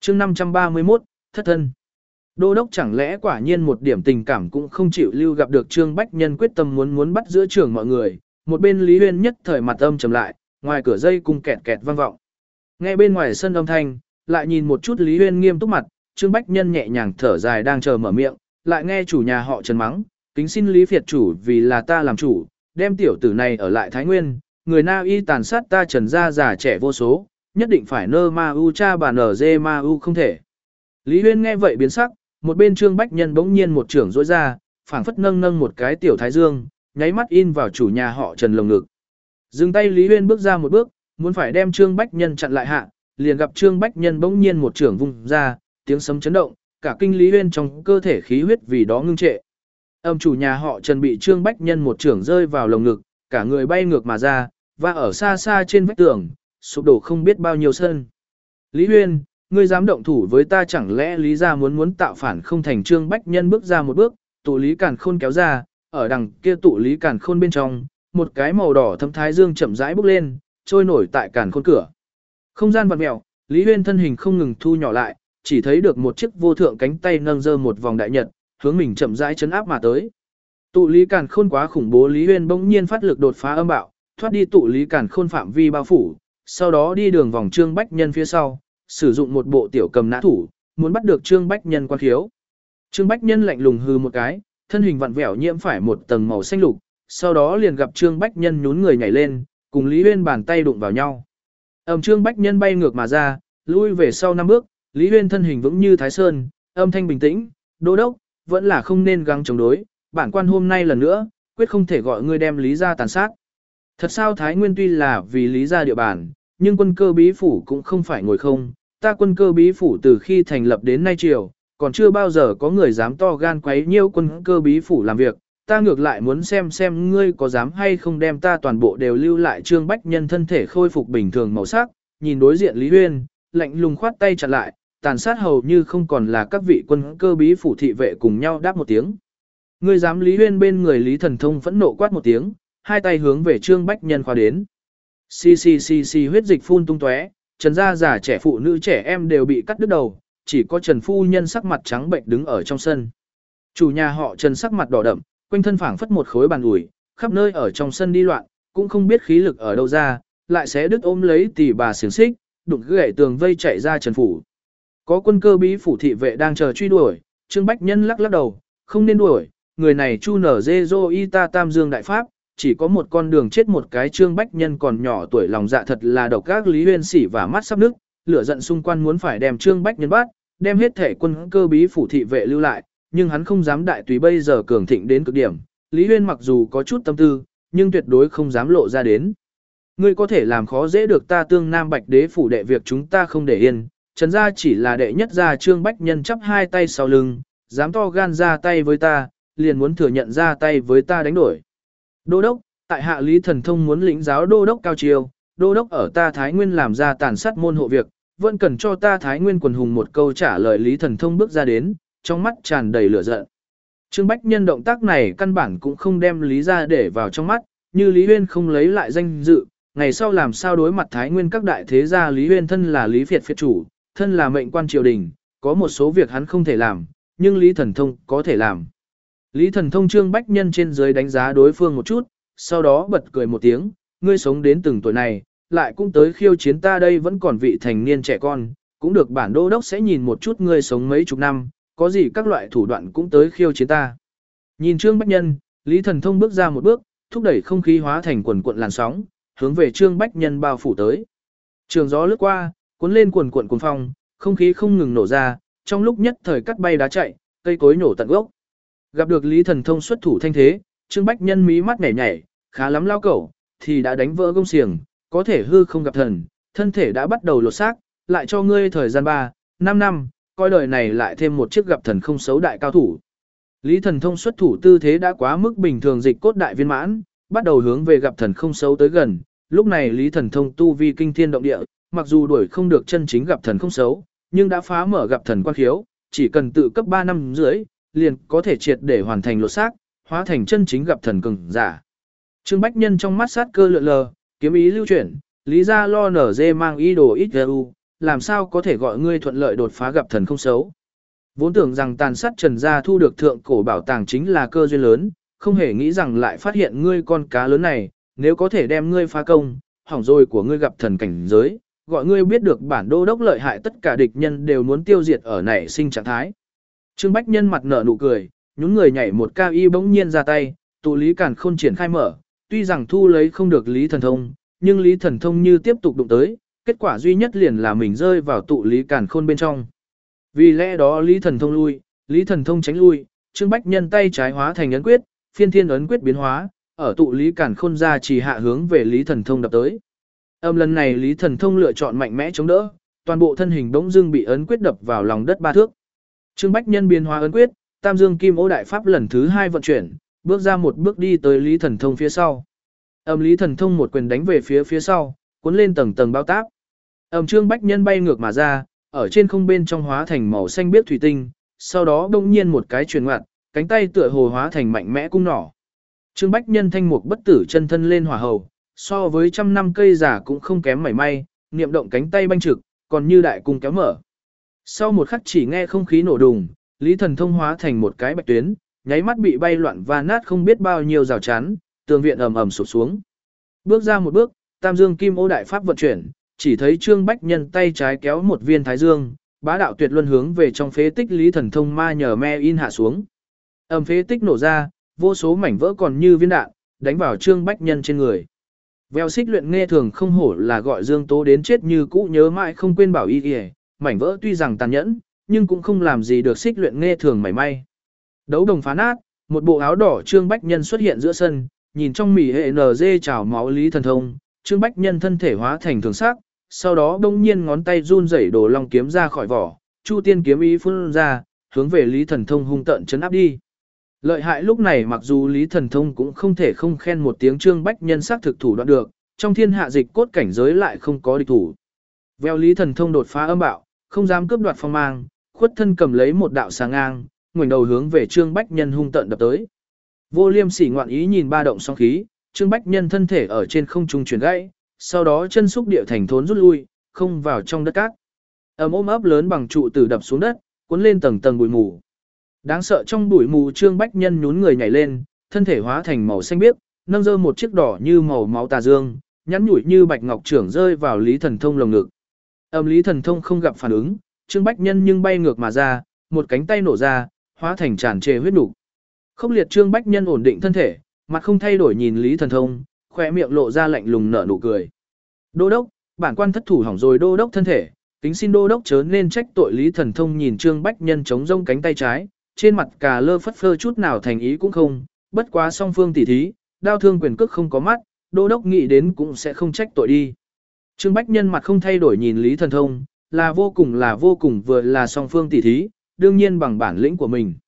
chương 531, thất thân. Đô đốc chẳng lẽ quả nhiên một điểm tình cảm cũng không chịu lưu, gặp được Trương Bách Nhân quyết tâm muốn bắt giữa trường mọi người, một bên Lý Huyên nhất thời mặt âm trầm lại, ngoài cửa dây cung kẹt kẹt vang vọng. Nghe bên ngoài sân âm thanh, lại nhìn một chút Lý Huyên nghiêm túc mặt, Trương Bách Nhân nhẹ nhàng thở dài đang chờ mở miệng, lại nghe chủ nhà họ Trần mắng, kính xin Lý Phiệt chủ vì là ta làm chủ, đem tiểu tử này ở lại Thái Nguyên, người Na Y tàn sát ta Trần gia già trẻ vô số, nhất định phải nơ ma u cha bà nở dê ma u không thể. Lý Huyên nghe vậy biến sắc, một bên Trương Bách Nhân bỗng nhiên một trưởng rỗi ra, phảng phất nâng một cái tiểu thái dương, nháy mắt in vào chủ nhà họ Trần lồng ngực. Dừng tay Lý Huyên bước ra một bước, muốn phải đem Trương Bách Nhân chặn lại hạ, liền gặp Trương Bách Nhân bỗng nhiên một trưởng vung ra, tiếng sấm chấn động, cả kinh Lý Huyên trong cơ thể khí huyết vì đó ngưng trệ. Âm chủ nhà họ Trần bị Trương Bách Nhân một trưởng rơi vào lồng ngực, cả người bay ngược mà ra, và ở xa xa trên vách tường, sụp đổ không biết bao nhiêu sân. Lý Huyên, ngươi dám động thủ với ta, chẳng lẽ Lý gia muốn tạo phản không thành? Trương Bách Nhân bước ra một bước, tụ Lý Càn Khôn kéo ra, ở đằng kia tụ Lý Càn Khôn bên trong, một cái màu đỏ thâm thái dương chậm rãi bốc lên, trôi nổi tại Càn Khôn cửa. Không gian vặn mèo, Lý Huyên thân hình không ngừng thu nhỏ lại, chỉ thấy được một chiếc vô thượng cánh tay nâng giơ một vòng đại nhật, hướng mình chậm rãi chấn áp mà tới. Tụ Lý Càn Khôn quá khủng bố, Lý Huyên bỗng nhiên phát lực đột phá âm bạo, thoát đi tụ Lý Càn Khôn phạm vi bao phủ, sau đó đi đường vòng Trương Bách Nhân phía sau, sử dụng một bộ tiểu cầm nã thủ, muốn bắt được Trương Bách Nhân quan khiếu. Trương Bách Nhân lạnh lùng hừ một cái, thân hình vặn vẹo nhiễm phải một tầng màu xanh lục, sau đó liền gặp Trương Bách Nhân nhún người nhảy lên, cùng Lý Huyên bàn tay đụng vào nhau. Trương Bách Nhân bay ngược mà ra, lui về sau 5 bước, Lý Huyên thân hình vững như Thái Sơn, âm thanh bình tĩnh, đô đốc, vẫn là không nên gắng chống đối, bản quan hôm nay lần nữa, quyết không thể gọi ngươi đem Lý gia tàn sát. Thật sao? Thái Nguyên tuy là vì Lý gia địa bàn, nhưng Quân Cơ Bí phủ cũng không phải ngồi không, ta Quân Cơ Bí phủ từ khi thành lập đến nay triều, còn chưa bao giờ có người dám to gan quấy nhiễu Quân Cơ Bí phủ làm việc, ta ngược lại muốn xem ngươi có dám hay không đem ta toàn bộ đều lưu lại. Trương Bách Nhân thân thể khôi phục bình thường màu sắc, nhìn đối diện Lý Huyên, lạnh lùng khoát tay chặn lại, tàn sát hầu như không còn là các vị Quân Cơ Bí phủ thị vệ cùng nhau đáp một tiếng. Ngươi dám? Lý Huyên bên người Lý Thần Thông phẫn nộ quát một tiếng, hai tay hướng về Trương Bách Nhân khóa đến. Xì huyết dịch phun tung tóe, Trần gia già trẻ phụ nữ trẻ em đều bị cắt đứt đầu, chỉ có Trần phu nhân sắc mặt trắng bệnh đứng ở trong sân. Chủ nhà họ Trần sắc mặt đỏ đậm, quanh thân phảng phất một khối bàn ủi, khắp nơi ở trong sân đi loạn, cũng không biết khí lực ở đâu ra, lại xé đứt ôm lấy tỷ bà xiềng xích, đụng gãy tường vây chạy ra Trần phủ. Có Quân Cơ Bí phủ thị vệ đang chờ truy đuổi, Trương Bách Nhân lắc đầu, không nên đuổi, người này chu nở dê dô y ta tam dương đại pháp, chỉ có một con đường chết một cái. Trương Bách Nhân còn nhỏ tuổi lòng dạ thật là độc ác. Lý Huyên sỉ và mắt sắp nứt, lửa giận xung quanh muốn phải đem Trương Bách Nhân bắt, đem hết thể Quân Cơ Bí phủ thị vệ lưu lại, nhưng hắn không dám đại tùy, bây giờ cường thịnh đến cực điểm. Lý Huyên mặc dù có chút tâm tư, nhưng tuyệt đối không dám lộ ra đến. Ngươi có thể làm khó dễ được ta Tương Nam Bạch Đế phủ đệ việc chúng ta không để yên, Trần gia chỉ là đệ nhất gia. Trương Bách Nhân chắp hai tay sau lưng, dám to gan ra tay với ta, liền muốn thừa nhận ra tay với ta đánh đổi. Đô đốc, tại hạ Lý Thần Thông muốn lĩnh giáo đô đốc cao chiêu, đô đốc ở ta Thái Nguyên làm ra tàn sát môn hộ việc, vẫn cần cho ta Thái Nguyên quần hùng một câu trả lời. Lý Thần Thông bước ra đến, trong mắt tràn đầy lửa giận. Trương Bách Nhân động tác này căn bản cũng không đem Lý gia để vào trong mắt, như Lý Huyên không lấy lại danh dự, ngày sau làm sao đối mặt Thái Nguyên các đại thế gia. Lý Huyên thân là Lý Phiệt chủ, thân là mệnh quan triều đình, có một số việc hắn không thể làm, nhưng Lý Thần Thông có thể làm. Lý Thần Thông Trương Bách Nhân trên dưới đánh giá đối phương một chút, sau đó bật cười một tiếng, ngươi sống đến từng tuổi này, lại cũng tới khiêu chiến ta, đây vẫn còn vị thành niên trẻ con, cũng được bản đô đốc sẽ nhìn một chút ngươi sống mấy chục năm, có gì các loại thủ đoạn cũng tới khiêu chiến ta. Nhìn Trương Bách Nhân, Lý Thần Thông bước ra một bước, thúc đẩy không khí hóa thành quần cuộn làn sóng, hướng về Trương Bách Nhân bao phủ tới. Trường gió lướt qua, cuốn lên quần cuộn cuồng phong, không khí không ngừng nổ ra, trong lúc nhất thời cắt bay đá chạy, cây cối nổ tận gốc. Gặp được Lý Thần Thông xuất thủ thanh thế, Trương Bách Nhân mí mắt nhảy nhảy, khá lắm lao cẩu, thì đã đánh vỡ gông xiềng, có thể hư không gặp thần, thân thể đã bắt đầu lột xác, lại cho ngươi thời gian 3, 5 năm, coi đời này lại thêm một chiếc gặp thần không xấu đại cao thủ. Lý Thần Thông xuất thủ tư thế đã quá mức bình thường, dịch cốt đại viên mãn, bắt đầu hướng về gặp thần không xấu tới gần. Lúc này Lý Thần Thông tu vi kinh thiên động địa, mặc dù đuổi không được chân chính gặp thần không xấu, nhưng đã phá mở gặp thần quan khiếu, chỉ cần tự cấp 3 năm dưới, liền có thể triệt để hoàn thành lột xác, hóa thành chân chính gặp thần cường giả. Trương Bách Nhân trong mắt sát cơ lượn lờ, kiếm ý lưu chuyển, Lý gia lo nở dê mang ý đồ ít u, làm sao có thể gọi ngươi thuận lợi đột phá gặp thần không xấu. Vốn tưởng rằng tàn sát Trần gia thu được thượng cổ bảo tàng chính là cơ duyên lớn, không hề nghĩ rằng lại phát hiện ngươi con cá lớn này, nếu có thể đem ngươi phá công, hỏng rồi của ngươi gặp thần cảnh giới, gọi ngươi biết được bản đô đốc lợi hại tất cả địch nhân đều muốn tiêu diệt ở nảy sinh trạng thái. Trương Bách Nhân mặt nở nụ cười, nhún người nhảy một cao y bỗng nhiên ra tay, tụ Lý Càn Khôn triển khai mở, tuy rằng thu lấy không được Lý Thần Thông, nhưng Lý Thần Thông như tiếp tục đụng tới, kết quả duy nhất liền là mình rơi vào tụ Lý Càn Khôn bên trong. Vì lẽ đó Lý Thần Thông lui, Lý Thần Thông tránh lui, Trương Bách Nhân tay trái hóa thành ấn quyết, phiên thiên ấn quyết biến hóa, ở tụ Lý Càn Khôn ra chỉ hạ hướng về Lý Thần Thông đập tới. Lần này Lý Thần Thông lựa chọn mạnh mẽ chống đỡ, toàn bộ thân hình bỗng dưng bị ấn quyết đập vào lòng đất 3 thước. Trương Bách Nhân biến hóa ấn quyết, Tam Dương Kim Ô Đại Pháp lần thứ 2 vận chuyển, bước ra một bước đi tới Lý Thần Thông phía sau. Lý Thần Thông một quyền đánh về phía sau, cuốn lên tầng tầng bao táp. Trương Bách Nhân bay ngược mà ra, ở trên không bên trong hóa thành màu xanh biếc thủy tinh, sau đó bỗng nhiên một cái chuyển ngoặt, cánh tay tựa hồ hóa thành mạnh mẽ cung nỏ. Trương Bách Nhân thanh mục bất tử chân thân lên hỏa hầu, so với trăm năm cây giả cũng không kém mảy may, niệm động cánh tay banh trực, còn như đại cung kéo mở. Sau một khắc chỉ nghe không khí nổ đùng, Lý Thần Thông hóa thành một cái bạch tuyến, nháy mắt bị bay loạn và nát không biết bao nhiêu rào chắn, tường viện ầm ầm sụp xuống. Bước ra một bước, Tam Dương Kim Ô Đại Pháp vận chuyển, chỉ thấy Trương Bách Nhân tay trái kéo một viên thái dương, bá đạo tuyệt luân hướng về trong phế tích Lý Thần Thông ma nhờ me in hạ xuống. Phế tích nổ ra, vô số mảnh vỡ còn như viên đạn, đánh vào Trương Bách Nhân trên người. Vèo xích luyện nghe thường không hổ là gọi Dương Tố đến chết như cũ nhớ mãi không quên bảo y kìa, mảnh vỡ tuy rằng tàn nhẫn, nhưng cũng không làm gì được xích luyện nghe thường mảy may. Đấu đồng phá nát, một bộ áo đỏ Trương Bách Nhân xuất hiện giữa sân, nhìn trong mỉ hệ NG trào máu Lý Thần Thông, Trương Bách Nhân thân thể hóa thành thường sắc, sau đó đông nhiên ngón tay run rẩy đồ long kiếm ra khỏi vỏ, Chu Tiên kiếm ý phun ra, hướng về Lý Thần Thông hung tợn chấn áp đi. Lợi hại lúc này mặc dù Lý Thần Thông cũng không thể không khen một tiếng Trương Bách Nhân sắc thực thủ đoạn được, trong thiên hạ dịch cốt cảnh giới lại không có địch thủ. Vèo Lý Thần Thông đột phá âm bạo, không dám cướp đoạt phong mang, khuất thân cầm lấy một đạo sáng ngang, ngoảnh đầu hướng về Trương Bách Nhân hung tợn đập tới. Vô Liêm Sỉ ngoạn ý nhìn ba động song khí, Trương Bách Nhân thân thể ở trên không trung chuyển gãy, sau đó chân xúc địa thành thốn rút lui, không vào trong đất cát. Ôm ấp lớn bằng trụ tử đập xuống đất, cuốn lên tầng tầng bụi mù. Đáng sợ trong bụi mù Trương Bách Nhân nhún người nhảy lên, thân thể hóa thành màu xanh biếc, nâng giơ một chiếc đỏ như màu máu tà dương, nhắn nhủi như bạch ngọc trưởng rơi vào Lý Thần Thông lồng ngực. Lý Thần Thông không gặp phản ứng, Trương Bách Nhân nhưng bay ngược mà ra, một cánh tay nổ ra, hóa thành tràn trề huyết nục. Khốc liệt Trương Bách Nhân ổn định thân thể, mặt không thay đổi nhìn Lý Thần Thông, khóe miệng lộ ra lạnh lùng nở nụ cười. Đô đốc, bản quan thất thủ hỏng rồi đô đốc thân thể, kính xin đô đốc chớ nên trách tội. Lý Thần Thông nhìn Trương Bách Nhân chống rông cánh tay trái, trên mặt cà lơ phất phơ chút nào thành ý cũng không, bất quá song phương tỉ thí, đao thương quyền cước không có mắt, đô đốc nghĩ đến cũng sẽ không trách tội đi. Trương Bách Nhân mặt không thay đổi nhìn Lý Thần Thông, là vô cùng vừa là song phương tỉ thí, đương nhiên bằng bản lĩnh của mình.